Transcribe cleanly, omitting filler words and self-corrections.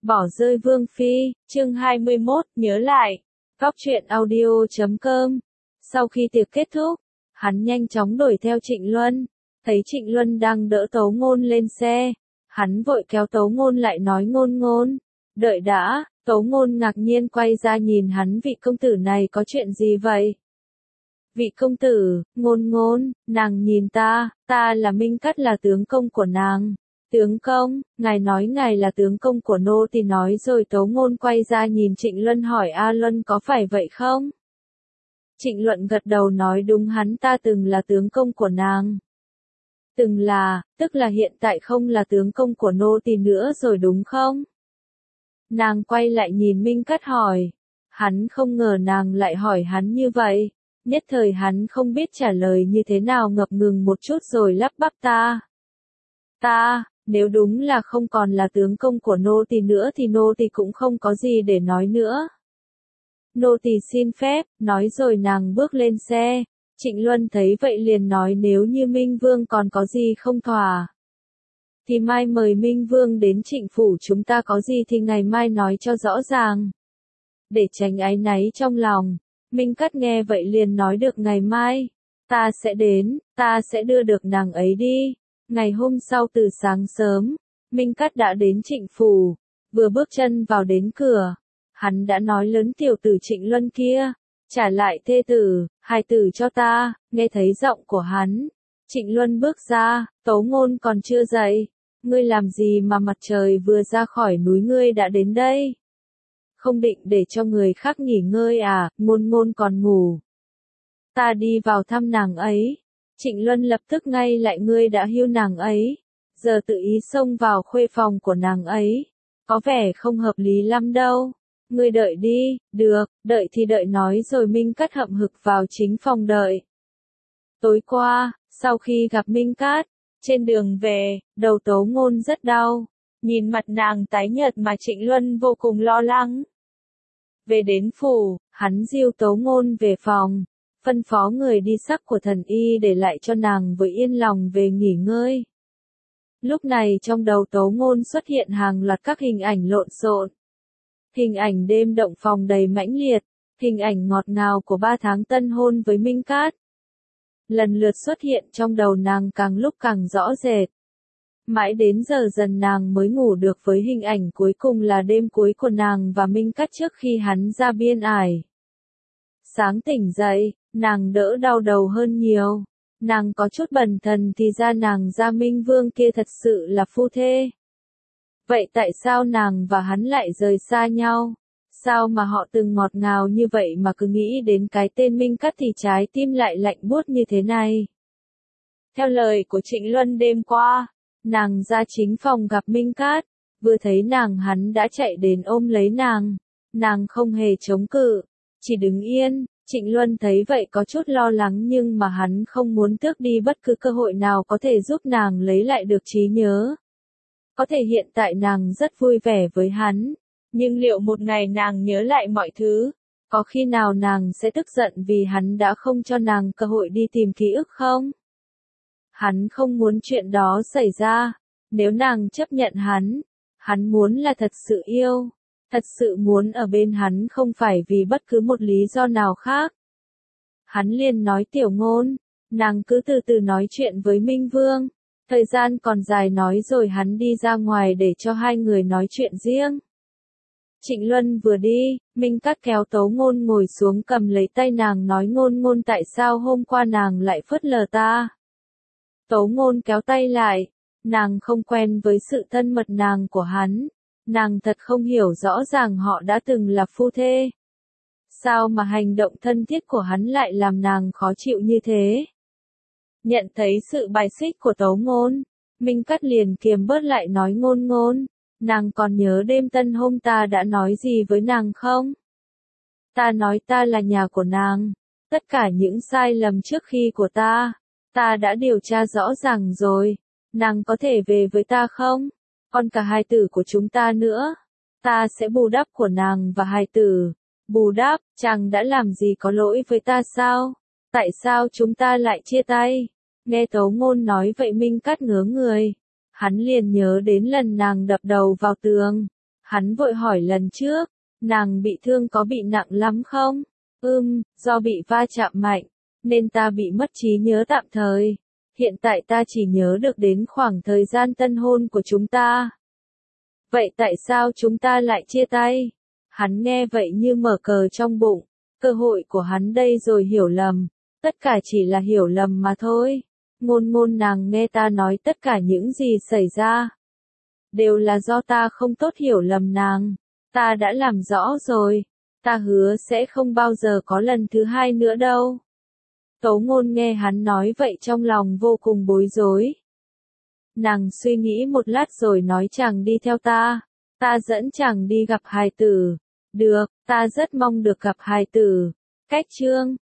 Bỏ rơi Vương Phi, chương 21, nhớ lại. Góc truyện audio.com. Sau khi tiệc kết thúc, hắn nhanh chóng đuổi theo Trịnh Luân. Thấy Trịnh Luân đang đỡ Tấu Ngôn lên xe. Hắn vội kéo Tấu Ngôn lại nói Ngôn Ngôn. Đợi đã, Tấu Ngôn ngạc nhiên quay ra nhìn hắn, vị công tử này có chuyện gì vậy? Vị công tử, Ngôn Ngôn, nàng nhìn ta là Minh Cắt, là tướng công của nàng. Tướng công, ngài nói ngài là tướng công của nô tỳ nói rồi. Tấu Ngôn quay ra nhìn Trịnh Luân hỏi A Luân có phải vậy không? Trịnh Luân gật đầu nói đúng, hắn ta từng là tướng công của nàng. Từng là, tức là hiện tại không là tướng công của nô tỳ nữa rồi đúng không? Nàng quay lại nhìn Minh Cắt hỏi. Hắn không ngờ nàng lại hỏi hắn như vậy. Nhất thời hắn không biết trả lời như thế nào, ngập ngừng một chút rồi lắp bắp ta, nếu đúng là không còn là tướng công của nô tỳ nữa thì nô tỳ cũng không có gì để nói nữa. Nô tỳ xin phép, nói rồi nàng bước lên xe. Trịnh Luân thấy vậy liền nói nếu như Minh Vương còn có gì không thỏa, thì mai mời Minh Vương đến Trịnh phủ chúng ta, có gì thì ngày mai nói cho rõ ràng. Để tránh áy náy trong lòng. Minh Cắt nghe vậy liền nói được, ngày mai, ta sẽ đến, ta sẽ đưa được nàng ấy đi. Ngày hôm sau từ sáng sớm, Minh Cắt đã đến Trịnh phủ, vừa bước chân vào đến cửa, hắn đã nói lớn tiểu tử Trịnh Luân kia, trả lại thê tử, hài tử cho ta. Nghe thấy giọng của hắn, Trịnh Luân bước ra, Tấu Ngôn còn chưa dậy, ngươi làm gì mà mặt trời vừa ra khỏi núi ngươi đã đến đây? Không định để cho người khác nghỉ ngơi à? Ngôn Ngôn còn ngủ. Ta đi vào thăm nàng ấy. Trịnh Luân lập tức ngay lại, ngươi đã hiu nàng ấy, giờ tự ý xông vào khuê phòng của nàng ấy, có vẻ không hợp lý lắm đâu. Ngươi đợi đi. Được, đợi thì đợi, nói rồi Minh Cắt hậm hực vào chính phòng đợi. Tối qua, sau khi gặp Minh Cắt, trên đường về, đầu Tấu Ngôn rất đau, nhìn mặt nàng tái nhợt mà Trịnh Luân vô cùng lo lắng. Về đến phủ, hắn dìu Tấu Ngôn về phòng, phân phó người đi sắc của thần y để lại cho nàng với yên lòng về nghỉ ngơi. Lúc này trong đầu Tấu Ngôn xuất hiện hàng loạt các hình ảnh lộn xộn. Hình ảnh đêm động phòng đầy mãnh liệt, hình ảnh ngọt ngào của 3 tháng tân hôn với Minh Cát. Lần lượt xuất hiện trong đầu nàng, càng lúc càng rõ rệt. Mãi đến giờ dần nàng mới ngủ được với hình ảnh cuối cùng là đêm cuối của nàng và Minh Cát trước khi hắn ra biên ải. Sáng tỉnh dậy, nàng đỡ đau đầu hơn nhiều. Nàng có chút bần thần, thì ra nàng gia Minh Vương kia thật sự là phu thê. Vậy tại sao nàng và hắn lại rời xa nhau? Sao mà họ từng ngọt ngào như vậy mà cứ nghĩ đến cái tên Minh Cát thì trái tim lại lạnh buốt như thế này? Theo lời của Trịnh Luân đêm qua, nàng ra chính phòng gặp Minh Cát, vừa thấy nàng hắn đã chạy đến ôm lấy nàng. Nàng không hề chống cự, chỉ đứng yên. Trịnh Luân thấy vậy có chút lo lắng, nhưng mà hắn không muốn tước đi bất cứ cơ hội nào có thể giúp nàng lấy lại được trí nhớ. Có thể hiện tại nàng rất vui vẻ với hắn, nhưng liệu một ngày nàng nhớ lại mọi thứ, có khi nào nàng sẽ tức giận vì hắn đã không cho nàng cơ hội đi tìm ký ức không? Hắn không muốn chuyện đó xảy ra. Nếu nàng chấp nhận hắn muốn là thật sự yêu, thật sự muốn ở bên hắn, không phải vì bất cứ một lý do nào khác. Hắn liền nói Tiểu Ngôn, nàng cứ từ từ nói chuyện với Minh Vương. Thời gian còn dài, nói rồi hắn đi ra ngoài để cho hai người nói chuyện riêng. Trịnh Luân vừa đi, Minh Cát kéo Tấu Ngôn ngồi xuống, cầm lấy tay nàng nói Ngôn Ngôn, tại sao hôm qua nàng lại phớt lờ ta? Tấu Ngôn kéo tay lại, nàng không quen với sự thân mật nàng của hắn. Nàng thật không hiểu rõ ràng họ đã từng là phu thê. Sao mà hành động thân thiết của hắn lại làm nàng khó chịu như thế? Nhận thấy sự bài xích của Tấu Ngôn, Minh Cát liền kiềm bớt lại nói Ngôn Ngôn, nàng còn nhớ đêm tân hôn ta đã nói gì với nàng không? Ta nói ta là nhà của nàng. Tất cả những sai lầm trước khi của ta đã điều tra rõ ràng rồi. Nàng có thể về với ta không? Còn cả hài tử của chúng ta nữa. Ta sẽ bù đắp của nàng và hài tử. Bù đắp, chàng đã làm gì có lỗi với ta sao? Tại sao chúng ta lại chia tay? Nghe Tấu Ngôn nói vậy Minh Cát ngớ người. Hắn liền nhớ đến lần nàng đập đầu vào tường. Hắn vội hỏi lần trước, nàng bị thương có bị nặng lắm không? Do bị va chạm mạnh, nên ta bị mất trí nhớ tạm thời. Hiện tại ta chỉ nhớ được đến khoảng thời gian tân hôn của chúng ta. Vậy tại sao chúng ta lại chia tay? Hắn nghe vậy như mở cờ trong bụng, cơ hội của hắn đây rồi hiểu lầm, tất cả chỉ là hiểu lầm mà thôi. Ngôn Ngôn nàng nghe ta nói tất cả những gì xảy ra, đều là do ta không tốt hiểu lầm nàng, ta đã làm rõ rồi, ta hứa sẽ không bao giờ có lần thứ hai nữa đâu. Tấu Ngôn nghe hắn nói vậy trong lòng vô cùng bối rối. Nàng suy nghĩ một lát rồi nói chàng đi theo ta dẫn chàng đi gặp hài tử. Được, ta rất mong được gặp hài tử. Cách chương